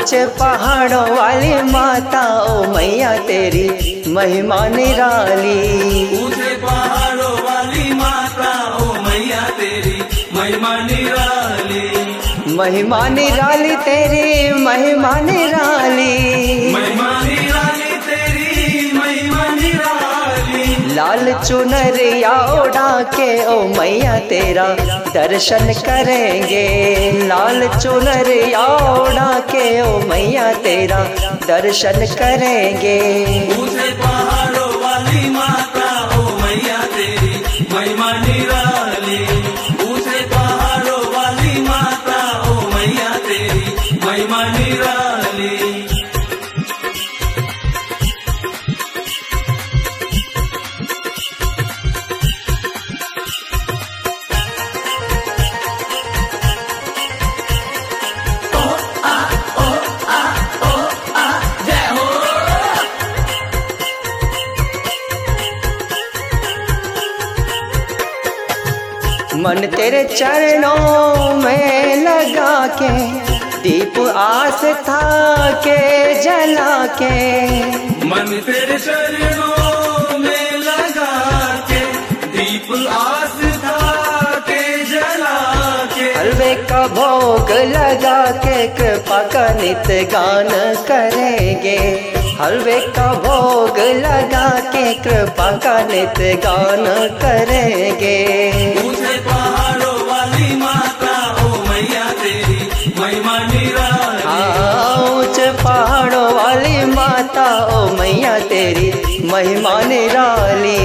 ऊंचे पहाड़ों वाली माता ओ मैया तेरी महिमा निराली। ऊंचे पहाड़ों वाली माता ओ मैया तेरी महिमा निराली। महिमा निराली तेरी महिमा निराली। महिमा निराली तेरी महिमा निराली। लाल चुनरिया ओढ़ा के ओ मैया तेरा दर्शन करेंगे। लाल चुनरिया ओढ़ा के ओ मैया तेरा दर्शन करेंगे। ऊंचे पहाड़ों वाली माता ओ मैया तेरी महिमा निराली। ऊंचे पहाड़ों वाली माता ओ मैया तेरी महिमा निराली। मन तेरे चरणों में लगा के दीप आस्था के जला के। मन तेरे चरणों में लगा के दीप आस्था के जला के। हलवे का भोग लगा के कृपा का नित गान करेंगे। हलवे का भोग लगा के कृपा का नित गान करेंगे। ऊंचे पहाड़ों वाली माता ओ मैया तेरी महिमा निराली। ऊंचे पहाड़ों वाली माता ओ मैया तेरी महिमा निराली।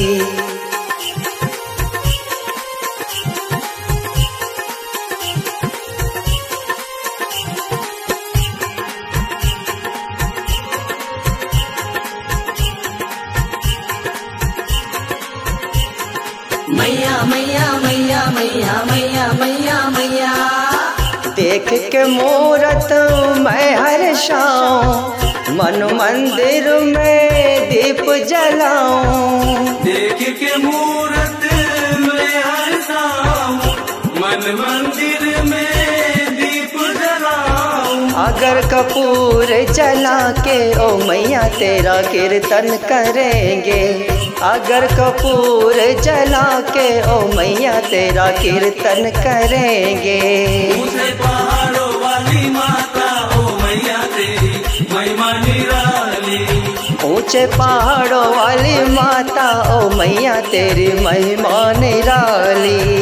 मैया मैया मैया मैया मैया मैया मैया। देख के मूरत मैं हर्षाऊं, मन मंदिर में दीप जलाऊं। देख के मूरत में हर्षाऊं, मन मंदिर में दीप जलाऊं। अगर कपूर जला के ओ मैया तेरा कीर्तन करेंगे। अगर कपूर जला के ओ मैया तेरा कीर्तन करेंगे। ऊंचे पहाड़ों वाली माता ओ मैया तेरी महिमा निराली। ऊंचे पहाड़ों वाली माता ओ मैया तेरी महिमा निराली।